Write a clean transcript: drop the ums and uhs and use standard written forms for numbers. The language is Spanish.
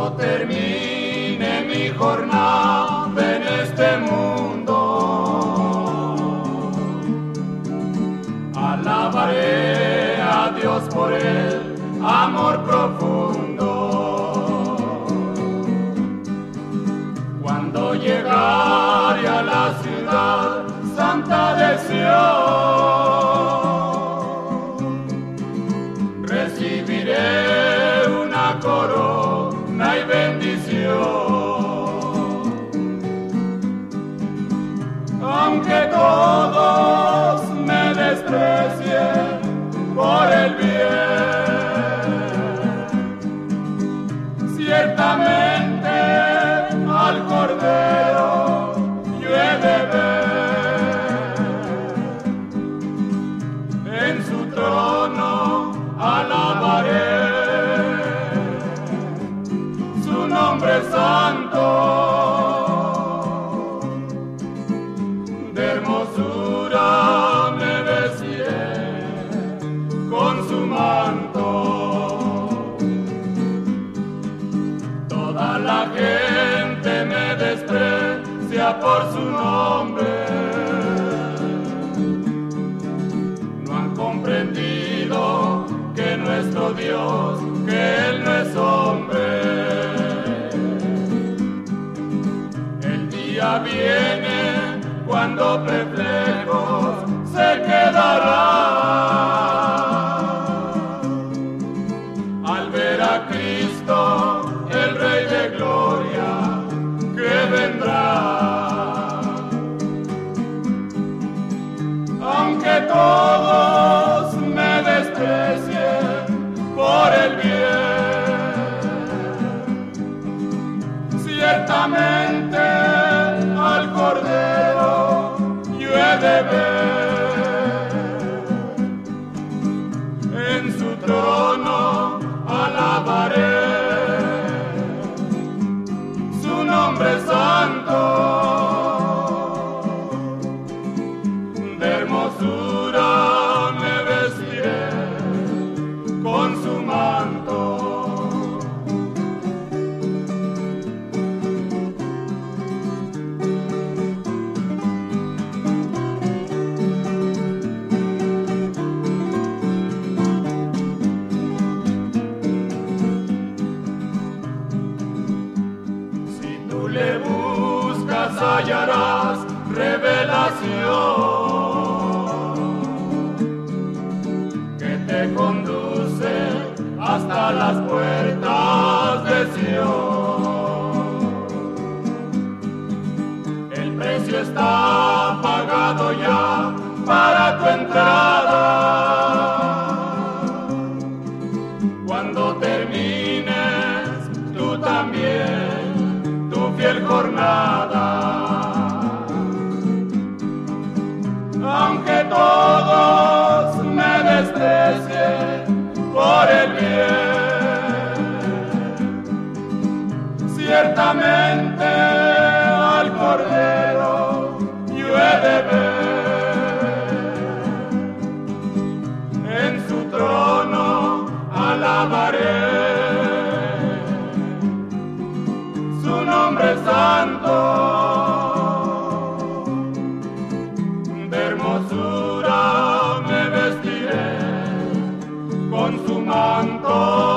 termine mi jornada en este mundo, alabaré a Dios por el amor profundo. Cuando llegare a la ciudad santa de Sion, recibiré una corona y bendición. Aunque todos me desprecien por el bien, ciertamente al Cordero yo he de ver, en su trono alabaré su nombre santo. De hermosura me vestiré con su manto. Toda la gente me desprecia por su nombre. No han comprendido que nuestro Dios, que Él no es hombre. El día viene cuando perplejos se quedarán al ver a Cristo, el Rey de Gloria, que vendrá. Aunque todos me desprecien por el bien, ciertamente al Cordero yo he de ver, en su trono alabaré su nombre santo. De hermosura me vestiré con su manto. Si tú le buscas hallarás revelación que te conduce hasta las puertas de Sion. El precio está pagado ya para tu entrada. Cuando termines tú también tu fiel jornada. Aunque todos me desprecien por el bien, ciertamente al Cordero yo he de ver, en su trono alabaré su nombre santo. De hermosura me vestiré con su manto.